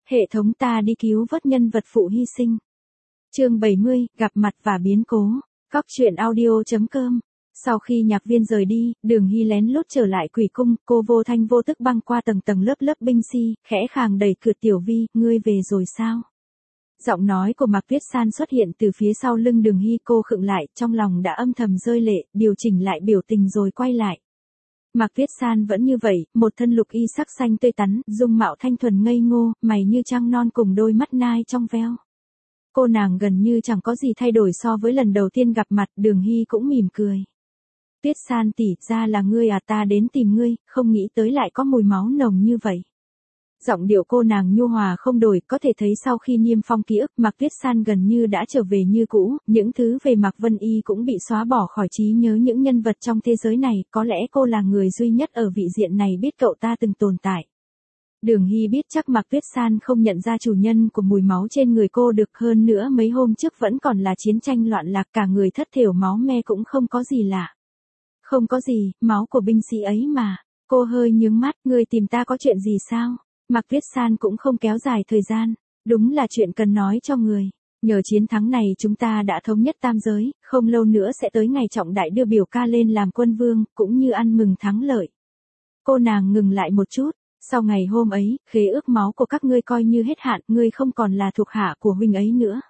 Hệ thống ta đi cứu vớt nhân vật phụ hy sinh. Chương 70, gặp mặt và biến cố. Góc truyện audio.com. Sau khi nhạc viên rời đi, Đường Hy lén lút trở lại Quỷ Cung, cô vô thanh vô tức băng qua tầng tầng lớp lớp binh sĩ, khẽ khàng đẩy cửa Tiểu Vi, ngươi về rồi sao? Giọng nói của Mạc Tuyết San xuất hiện từ phía sau lưng Đường Hy, cô khựng lại, trong lòng đã âm thầm rơi lệ, điều chỉnh lại biểu tình rồi quay lại. Mạc Tuyết San vẫn như vậy, một thân lục y sắc xanh tươi tắn, dung mạo thanh thuần ngây ngô, mày như trăng non cùng đôi mắt nai trong veo. Cô nàng gần như chẳng có gì thay đổi so với lần đầu tiên gặp mặt, Đường Hy cũng mỉm cười. Tuyết San tỷ, ra là ngươi à, ta đến tìm ngươi, không nghĩ tới lại có mùi máu nồng như vậy. Giọng điệu cô nàng nhu hòa không đổi, có thể thấy sau khi niêm phong ký ức, Mạc Tuyết San gần như đã trở về như cũ, những thứ về Mạc Vân Y cũng bị xóa bỏ khỏi trí nhớ những nhân vật trong thế giới này, có lẽ cô là người duy nhất ở vị diện này biết cậu ta từng tồn tại. Đường Hy biết chắc Mạc Tuyết San không nhận ra chủ nhân của mùi máu trên người cô được, hơn nữa mấy hôm trước vẫn còn là chiến tranh loạn lạc, cả người thất thểu máu me cũng không có gì lạ. Không có gì, máu của binh sĩ ấy mà. Cô hơi nhướng mắt, người tìm ta có chuyện gì sao? Mạc Tuyết San cũng không kéo dài thời gian, đúng là chuyện cần nói cho người. Nhờ chiến thắng này chúng ta đã thống nhất tam giới, không lâu nữa sẽ tới ngày trọng đại đưa biểu ca lên làm quân vương, cũng như ăn mừng thắng lợi. Cô nàng ngừng lại một chút, sau ngày hôm ấy, khế ước máu của các ngươi coi như hết hạn, ngươi không còn là thuộc hạ của huynh ấy nữa.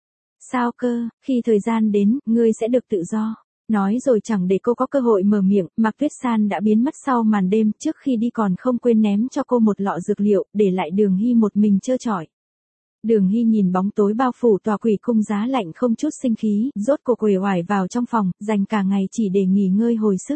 Sao cơ, khi thời gian đến, ngươi sẽ được tự do. Nói rồi chẳng để cô có cơ hội mở miệng, Mạc Tuyết San đã biến mất sau màn đêm, trước khi đi còn không quên ném cho cô một lọ dược liệu, để lại Đường Hy một mình trơ trọi. Đường Hy nhìn bóng tối bao phủ tòa Quỷ Cung giá lạnh không chút sinh khí, rốt cuộc uể oải vào trong phòng, dành cả ngày chỉ để nghỉ ngơi hồi sức.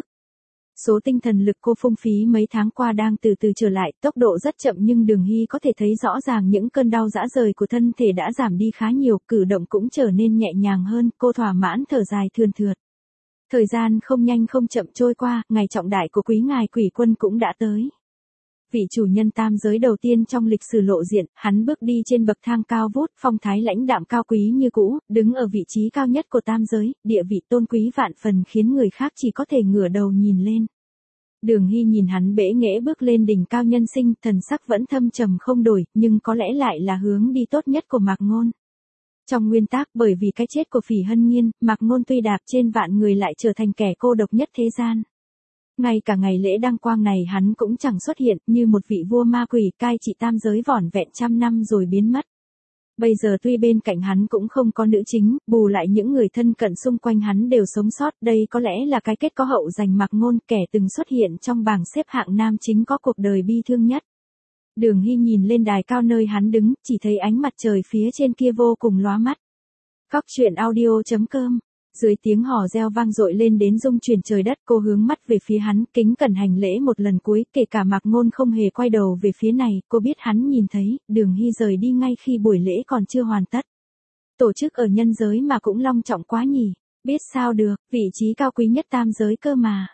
Số tinh thần lực cô phung phí mấy tháng qua đang từ từ trở lại, tốc độ rất chậm nhưng Đường Hy có thể thấy rõ ràng những cơn đau rã rời của thân thể đã giảm đi khá nhiều, cử động cũng trở nên nhẹ nhàng hơn, cô thỏa mãn thở dài thườn thượt. Thời gian không nhanh không chậm trôi qua, ngày trọng đại của quý ngài Quỷ Quân cũng đã tới. Vị chủ nhân tam giới đầu tiên trong lịch sử lộ diện, hắn bước đi trên bậc thang cao vút, phong thái lãnh đạm cao quý như cũ, đứng ở vị trí cao nhất của tam giới, địa vị tôn quý vạn phần khiến người khác chỉ có thể ngửa đầu nhìn lên. Đường Hy nhìn hắn bẽ nghễ bước lên đỉnh cao nhân sinh, thần sắc vẫn thâm trầm không đổi, nhưng có lẽ lại là hướng đi tốt nhất của Mạc Ngôn. Trong nguyên tắc, bởi vì cái chết của Phỉ Hân Nhiên, Mạc Ngôn tuy đạp trên vạn người lại trở thành kẻ cô độc nhất thế gian. Ngay cả ngày lễ đăng quang này hắn cũng chẳng xuất hiện, như một vị vua ma quỷ cai trị tam giới vỏn vẹn trăm năm rồi biến mất. Bây giờ tuy bên cạnh hắn cũng không có nữ chính, bù lại những người thân cận xung quanh hắn đều sống sót, đây có lẽ là cái kết có hậu dành Mạc Ngôn, kẻ từng xuất hiện trong bảng xếp hạng nam chính có cuộc đời bi thương nhất. Đường Hy nhìn lên đài cao nơi hắn đứng, chỉ thấy ánh mặt trời phía trên kia vô cùng lóa mắt. Góc truyện audio.com. Dưới tiếng hò reo vang dội lên đến rung chuyển trời đất, cô hướng mắt về phía hắn, kính cẩn hành lễ một lần cuối, kể cả Mạc Ngôn không hề quay đầu về phía này, cô biết hắn nhìn thấy. Đường Hy rời đi ngay khi buổi lễ còn chưa hoàn tất. Tổ chức ở nhân giới mà cũng long trọng quá nhỉ, biết sao được, vị trí cao quý nhất tam giới cơ mà.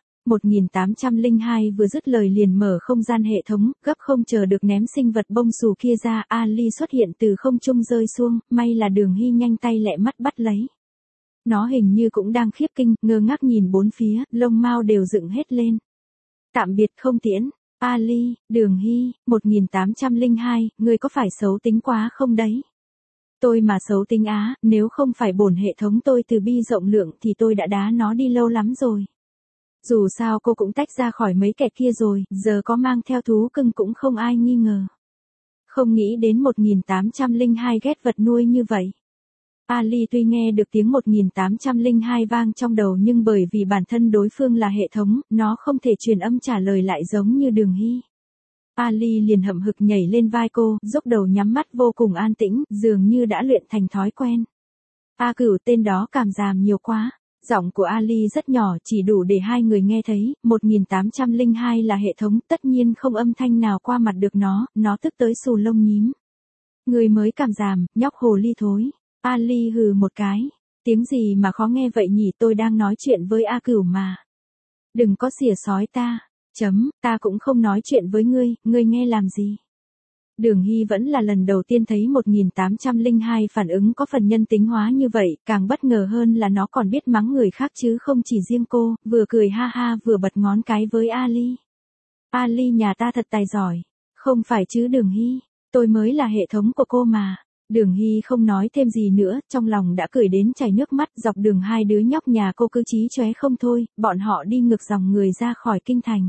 1802 vừa dứt lời liền mở không gian hệ thống, gấp không chờ được ném sinh vật bông xù kia ra, Ali xuất hiện từ không trung rơi xuống, may là Đường Hy nhanh tay lẹ mắt bắt lấy. Nó hình như cũng đang khiếp kinh, ngơ ngác nhìn bốn phía, lông mao đều dựng hết lên. Tạm biệt không tiễn, Ali, Đường Hy, 1802, ngươi có phải xấu tính quá không đấy? Tôi mà xấu tính á, nếu không phải bổn hệ thống tôi từ bi rộng lượng thì tôi đã đá nó đi lâu lắm rồi. Dù sao cô cũng tách ra khỏi mấy kẻ kia rồi, giờ có mang theo thú cưng cũng không ai nghi ngờ. Không nghĩ đến 1802 ghét vật nuôi như vậy. Ali tuy nghe được tiếng 1802 vang trong đầu nhưng bởi vì bản thân đối phương là hệ thống, nó không thể truyền âm trả lời lại giống như Đường Hy. Ali liền hậm hực nhảy lên vai cô, dốc đầu nhắm mắt vô cùng an tĩnh, dường như đã luyện thành thói quen. A Cửu, tên đó cảm giảm nhiều quá. Giọng của Ali rất nhỏ, chỉ đủ để hai người nghe thấy. 1802 là hệ thống, tất nhiên không âm thanh nào qua mặt được nó tức tới xù lông nhím. Người mới cảm giảm, nhóc hồ ly thối. Ali hừ một cái. Tiếng gì mà khó nghe vậy nhỉ, tôi đang nói chuyện với A Cửu mà. Đừng có xỉa xói ta. Ta cũng không nói chuyện với ngươi nghe làm gì. Đường Hy vẫn là lần đầu tiên thấy 1802 phản ứng có phần nhân tính hóa như vậy, càng bất ngờ hơn là nó còn biết mắng người khác chứ không chỉ riêng cô, vừa cười ha ha vừa bật ngón cái với Ali. Ali nhà ta thật tài giỏi. Không phải chứ Đường Hy. Tôi mới là hệ thống của cô mà. Đường Hy không nói thêm gì nữa, trong lòng đã cười đến chảy nước mắt. Dọc đường hai đứa nhóc nhà cô cứ chí chóe không thôi, bọn họ đi ngược dòng người ra khỏi kinh thành.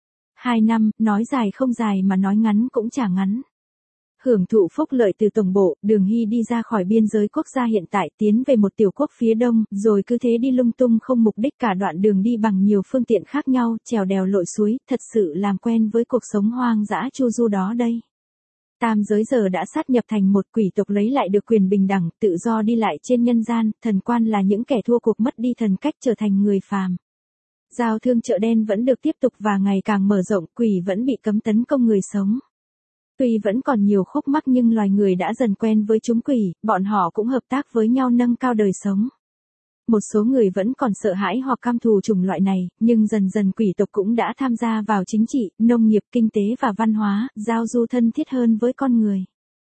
2 năm, nói dài không dài mà nói ngắn cũng chả ngắn. Hưởng thụ phúc lợi từ tổng bộ, Đường Hy đi ra khỏi biên giới quốc gia hiện tại, tiến về một tiểu quốc phía đông, rồi cứ thế đi lung tung không mục đích, cả đoạn đường đi bằng nhiều phương tiện khác nhau, trèo đèo lội suối, thật sự làm quen với cuộc sống hoang dã chu du đó đây. Tam giới giờ đã sát nhập thành một, quỷ tộc lấy lại được quyền bình đẳng, tự do đi lại trên nhân gian, thần quan là những kẻ thua cuộc mất đi thần cách trở thành người phàm. Giao thương chợ đen vẫn được tiếp tục và ngày càng mở rộng, quỷ vẫn bị cấm tấn công người sống. Tuy vẫn còn nhiều khúc mắc nhưng loài người đã dần quen với chúng quỷ, bọn họ cũng hợp tác với nhau nâng cao đời sống. Một số người vẫn còn sợ hãi hoặc căm thù chủng loại này, nhưng dần dần quỷ tộc cũng đã tham gia vào chính trị, nông nghiệp, kinh tế và văn hóa, giao du thân thiết hơn với con người.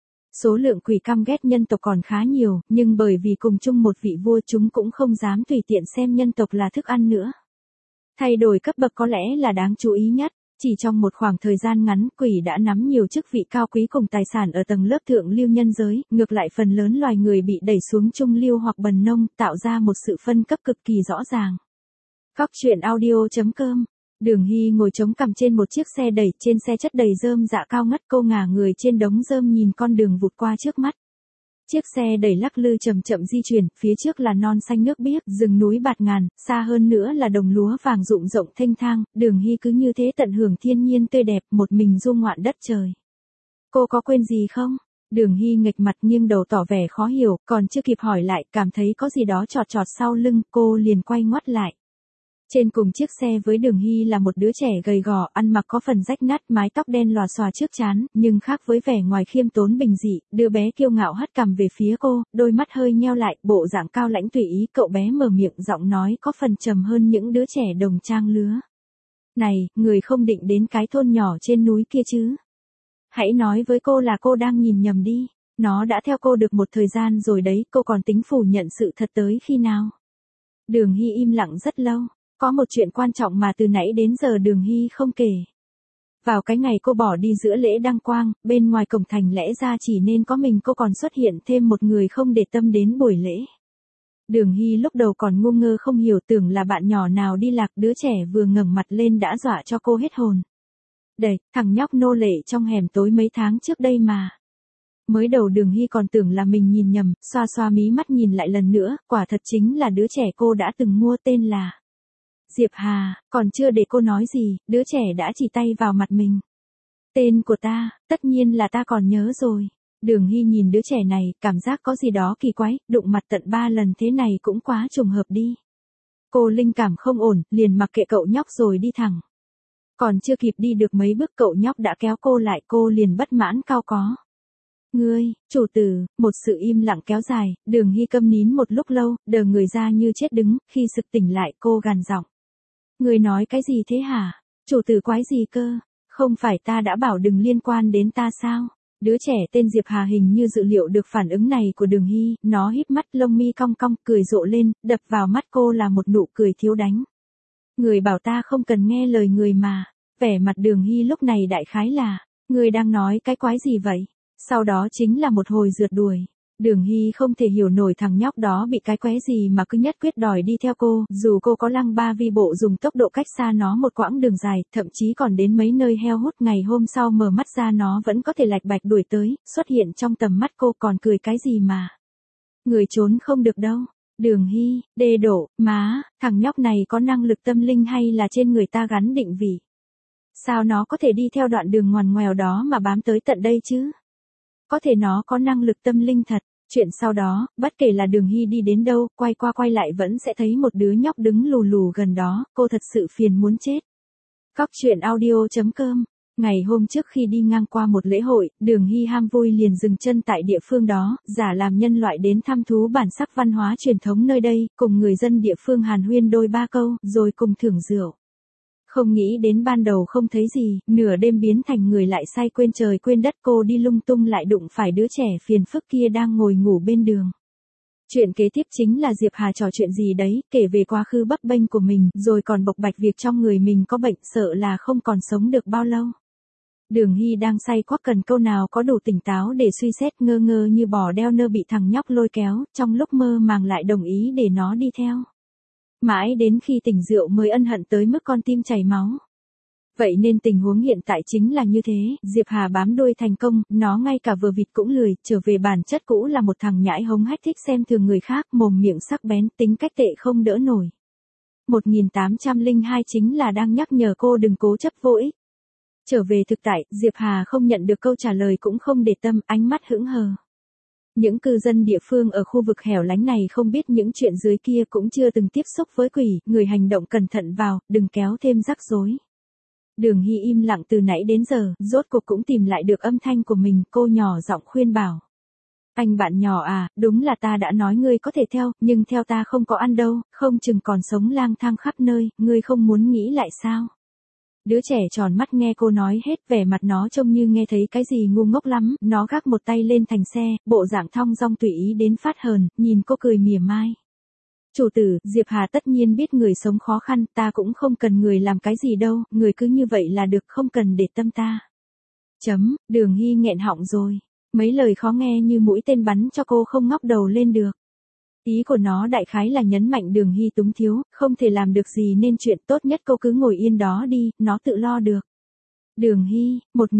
Số lượng quỷ căm ghét nhân tộc còn khá nhiều, nhưng bởi vì cùng chung một vị vua chúng cũng không dám tùy tiện xem nhân tộc là thức ăn nữa. Thay đổi cấp bậc có lẽ là đáng chú ý nhất. Chỉ trong một khoảng thời gian ngắn, quỷ đã nắm nhiều chức vị cao quý cùng tài sản ở tầng lớp thượng lưu nhân giới, ngược lại phần lớn loài người bị đẩy xuống trung lưu hoặc bần nông, tạo ra một sự phân cấp cực kỳ rõ ràng. Góc truyện audio.com. Đường Hy ngồi chống cằm trên một chiếc xe đẩy, trên xe chất đầy rơm dạ cao ngất, cô ngả người trên đống rơm nhìn con đường vụt qua trước mắt. Chiếc xe đẩy lắc lư chậm chậm di chuyển, phía trước là non xanh nước biếc, rừng núi bạt ngàn, xa hơn nữa là đồng lúa vàng rụng rộng thênh thang, Đường Hy cứ như thế tận hưởng thiên nhiên tươi đẹp, một mình du ngoạn đất trời. Cô có quên gì không? Đường Hy nghệch mặt nghiêng đầu tỏ vẻ khó hiểu, còn chưa kịp hỏi lại, cảm thấy có gì đó chọt chọt sau lưng, cô liền quay ngoắt lại. Trên cùng chiếc xe với Đường Hy là một đứa trẻ gầy gò, ăn mặc có phần rách nát, mái tóc đen lòa xòa trước trán, nhưng khác với vẻ ngoài khiêm tốn bình dị, đứa bé kiêu ngạo hất cằm về phía cô, đôi mắt hơi nheo lại, bộ dạng cao lãnh tùy ý, cậu bé mở miệng, giọng nói có phần trầm hơn những đứa trẻ đồng trang lứa. Này, người không định đến cái thôn nhỏ trên núi kia chứ? Hãy nói với cô là cô đang nhìn nhầm đi, nó đã theo cô được một thời gian rồi đấy, cô còn tính phủ nhận sự thật tới khi nào? Đường Hy im lặng rất lâu. Có một chuyện quan trọng mà từ nãy đến giờ Đường Hy không kể. Vào cái ngày cô bỏ đi giữa lễ đăng quang, bên ngoài cổng thành lẽ ra chỉ nên có mình cô, còn xuất hiện thêm một người không để tâm đến buổi lễ. Đường Hy lúc đầu còn ngu ngơ không hiểu, tưởng là bạn nhỏ nào đi lạc, đứa trẻ vừa ngẩng mặt lên đã dọa cho cô hết hồn. Đây, thằng nhóc nô lệ trong hẻm tối mấy tháng trước đây mà. Mới đầu Đường Hy còn tưởng là mình nhìn nhầm, xoa xoa mí mắt nhìn lại lần nữa, quả thật chính là đứa trẻ cô đã từng mua, tên là Diệp Hà. Còn chưa để cô nói gì, đứa trẻ đã chỉ tay vào mặt mình. Tên của ta, tất nhiên là ta còn nhớ rồi. Đường Hy nhìn đứa trẻ này, cảm giác có gì đó kỳ quái, đụng mặt tận 3 lần thế này cũng quá trùng hợp đi. Cô linh cảm không ổn, liền mặc kệ cậu nhóc rồi đi thẳng. Còn chưa kịp đi được mấy bước cậu nhóc đã kéo cô lại, cô liền bất mãn cao có. Ngươi, chủ tử, một sự im lặng kéo dài, Đường Hy câm nín một lúc lâu, đờ người ra như chết đứng, khi sực tỉnh lại cô gằn giọng. Ngươi nói cái gì thế hả? Chủ tử quái gì cơ? Không phải ta đã bảo đừng liên quan đến ta sao? Đứa trẻ tên Diệp Hà hình như dự liệu được phản ứng này của Đường Hy, nó híp mắt lông mi cong cong, cười rộ lên, đập vào mắt cô là một nụ cười thiếu đánh. Người bảo ta không cần nghe lời người mà. Vẻ mặt Đường Hy lúc này đại khái là, người đang nói cái quái gì vậy? Sau đó chính là một hồi rượt đuổi. Đường Hy không thể hiểu nổi thằng nhóc đó bị cái quái gì mà cứ nhất quyết đòi đi theo cô, dù cô có lăng ba vi bộ dùng tốc độ cách xa nó một quãng đường dài, thậm chí còn đến mấy nơi heo hút, ngày hôm sau mở mắt ra nó vẫn có thể lạch bạch đuổi tới, xuất hiện trong tầm mắt cô, còn cười cái gì mà. Người trốn không được đâu. Đường Hy, đê đổ, má, thằng nhóc này có năng lực tâm linh hay là trên người ta gắn định vị? Sao nó có thể đi theo đoạn đường ngoằn ngoèo đó mà bám tới tận đây chứ? Có thể nó có năng lực tâm linh thật. Chuyện sau đó, bất kể là Đường Hy đi đến đâu, quay qua quay lại vẫn sẽ thấy một đứa nhóc đứng lù lù gần đó, cô thật sự phiền muốn chết. Góc truyện audio.com. Ngày hôm trước khi đi ngang qua một lễ hội, Đường Hy ham vui liền dừng chân tại địa phương đó, giả làm nhân loại đến thăm thú bản sắc văn hóa truyền thống nơi đây, cùng người dân địa phương hàn huyên đôi ba câu, rồi cùng thưởng rượu. Không nghĩ đến ban đầu không thấy gì, nửa đêm biến thành người lại say quên trời quên đất, cô đi lung tung lại đụng phải đứa trẻ phiền phức kia đang ngồi ngủ bên đường. Chuyện kế tiếp chính là Diệp Hà trò chuyện gì đấy, kể về quá khứ bấp bênh của mình, rồi còn bộc bạch việc trong người mình có bệnh, sợ là không còn sống được bao lâu. Đường Hy đang say quắc cần câu nào có đủ tỉnh táo để suy xét, ngơ ngơ như bò đeo nơ bị thằng nhóc lôi kéo, trong lúc mơ màng lại đồng ý để nó đi theo. Mãi đến khi tỉnh rượu mới ân hận tới mức con tim chảy máu. Vậy nên tình huống hiện tại chính là như thế, Diệp Hà bám đuôi thành công, nó ngay cả vừa vịt cũng lười, trở về bản chất cũ là một thằng nhãi hống hách thích xem thường người khác, mồm miệng sắc bén, tính cách tệ không đỡ nổi. 1802 chính là đang nhắc nhở cô đừng cố chấp vô ích. Trở về thực tại, Diệp Hà không nhận được câu trả lời cũng không để tâm, ánh mắt hững hờ. Những cư dân địa phương ở khu vực hẻo lánh này không biết những chuyện dưới kia cũng chưa từng tiếp xúc với quỷ, người hành động cẩn thận vào, đừng kéo thêm rắc rối. Đường Hy im lặng từ nãy đến giờ, rốt cuộc cũng tìm lại được âm thanh của mình, cô nhỏ giọng khuyên bảo. Anh bạn nhỏ à, đúng là ta đã nói ngươi có thể theo, nhưng theo ta không có ăn đâu, không chừng còn sống lang thang khắp nơi, ngươi không muốn nghĩ lại sao? Đứa trẻ tròn mắt nghe cô nói hết, vẻ mặt nó trông như nghe thấy cái gì ngu ngốc lắm, nó gác một tay lên thành xe, bộ dạng thong dong tùy ý đến phát hờn, nhìn cô cười mỉa mai. Chủ tử, Diệp Hà tất nhiên biết người sống khó khăn, ta cũng không cần người làm cái gì đâu, người cứ như vậy là được, không cần để tâm ta. Đường Hy nghẹn họng rồi, mấy lời khó nghe như mũi tên bắn cho cô không ngóc đầu lên được. Ý của nó đại khái là nhấn mạnh Đường Hy túng thiếu, không thể làm được gì nên chuyện tốt nhất cô cứ ngồi yên đó đi, nó tự lo được. Đường Hy,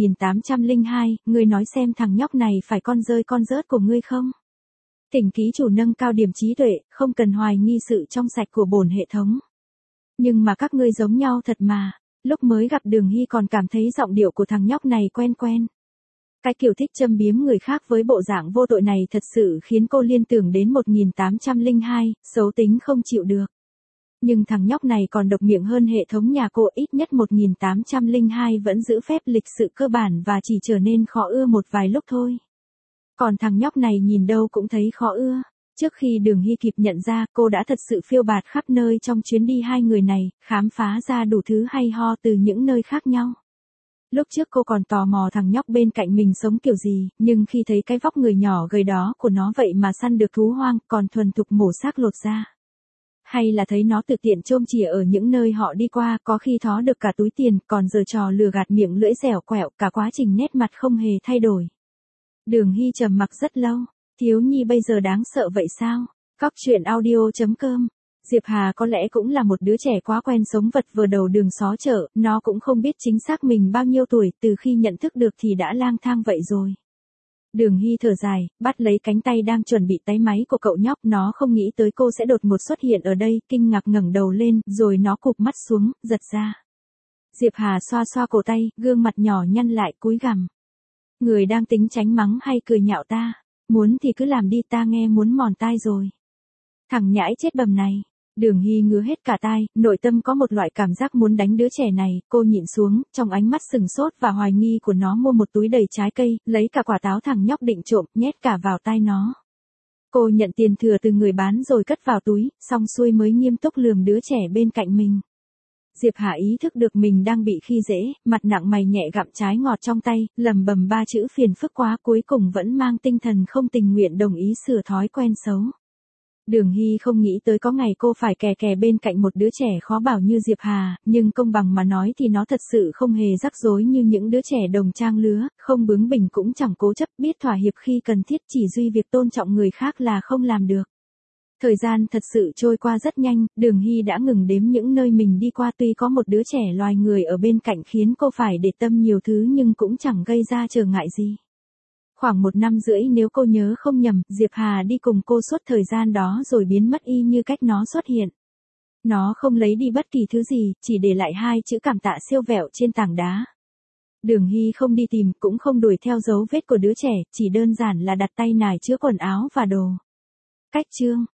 1802, ngươi nói xem thằng nhóc này phải con rơi con rớt của ngươi không? Thỉnh ký chủ nâng cao điểm trí tuệ, không cần hoài nghi sự trong sạch của bổn hệ thống. Nhưng mà các ngươi giống nhau thật mà, lúc mới gặp Đường Hy còn cảm thấy giọng điệu của thằng nhóc này quen quen. Cái kiểu thích châm biếm người khác với bộ dạng vô tội này thật sự khiến cô liên tưởng đến 1802, xấu tính không chịu được. Nhưng thằng nhóc này còn độc miệng hơn hệ thống nhà cô, ít nhất 1802 vẫn giữ phép lịch sự cơ bản và chỉ trở nên khó ưa một vài lúc thôi. Còn thằng nhóc này nhìn đâu cũng thấy khó ưa. Trước khi Đường Hy kịp nhận ra, cô đã thật sự phiêu bạt khắp nơi trong chuyến đi hai người này, khám phá ra đủ thứ hay ho từ những nơi khác nhau. Lúc trước cô còn tò mò thằng nhóc bên cạnh mình sống kiểu gì, nhưng khi thấy cái vóc người nhỏ gầy đó của nó vậy mà săn được thú hoang, còn thuần thục mổ xác lột ra. Hay là thấy nó tự tiện chôm chìa ở những nơi họ đi qua, có khi thó được cả túi tiền, còn giở trò lừa gạt miệng lưỡi dẻo quẹo, cả quá trình nét mặt không hề thay đổi. Đường Hy trầm mặc rất lâu, thiếu nhi bây giờ đáng sợ vậy sao? Cóc truyện audio.com. Diệp Hà có lẽ cũng là một đứa trẻ quá quen sống vật vờ đầu đường xó chợ, nó cũng không biết chính xác mình bao nhiêu tuổi, từ khi nhận thức được thì đã lang thang vậy rồi. Đường Hy thở dài, bắt lấy cánh tay đang chuẩn bị tái máy của cậu nhóc, nó không nghĩ tới cô sẽ đột ngột xuất hiện ở đây, kinh ngạc ngẩng đầu lên, rồi nó cụp mắt xuống, giật ra. Diệp Hà xoa xoa cổ tay, gương mặt nhỏ nhăn lại, cúi gằm. Người đang tính tránh mắng hay cười nhạo ta, muốn thì cứ làm đi, ta nghe muốn mòn tai rồi. Thằng nhãi chết bầm này. Đường Hy ngứa hết cả tai, nội tâm có một loại cảm giác muốn đánh đứa trẻ này, cô nhịn xuống, trong ánh mắt sừng sốt và hoài nghi của nó mua một túi đầy trái cây, lấy cả quả táo thằng nhóc định trộm, nhét cả vào tai nó. Cô nhận tiền thừa từ người bán rồi cất vào túi, xong xuôi mới nghiêm túc lườm đứa trẻ bên cạnh mình. Diệp Hà ý thức được mình đang bị khi dễ, mặt nặng mày nhẹ gặm trái ngọt trong tay, lầm bầm ba chữ phiền phức quá, cuối cùng vẫn mang tinh thần không tình nguyện đồng ý sửa thói quen xấu. Đường Hy không nghĩ tới có ngày cô phải kè kè bên cạnh một đứa trẻ khó bảo như Diệp Hà, nhưng công bằng mà nói thì nó thật sự không hề rắc rối như những đứa trẻ đồng trang lứa, không bướng bỉnh cũng chẳng cố chấp, biết thỏa hiệp khi cần thiết, chỉ duy việc tôn trọng người khác là không làm được. Thời gian thật sự trôi qua rất nhanh, Đường Hy đã ngừng đếm những nơi mình đi qua, tuy có một đứa trẻ loài người ở bên cạnh khiến cô phải để tâm nhiều thứ nhưng cũng chẳng gây ra trở ngại gì. Khoảng 1 năm rưỡi nếu cô nhớ không nhầm, Diệp Hà đi cùng cô suốt thời gian đó rồi biến mất y như cách nó xuất hiện. Nó không lấy đi bất kỳ thứ gì, chỉ để lại 2 chữ cảm tạ siêu vẹo trên tảng đá. Đường Hy không đi tìm, cũng không đuổi theo dấu vết của đứa trẻ, chỉ đơn giản là đặt tay nải chứa quần áo và đồ. Cách chương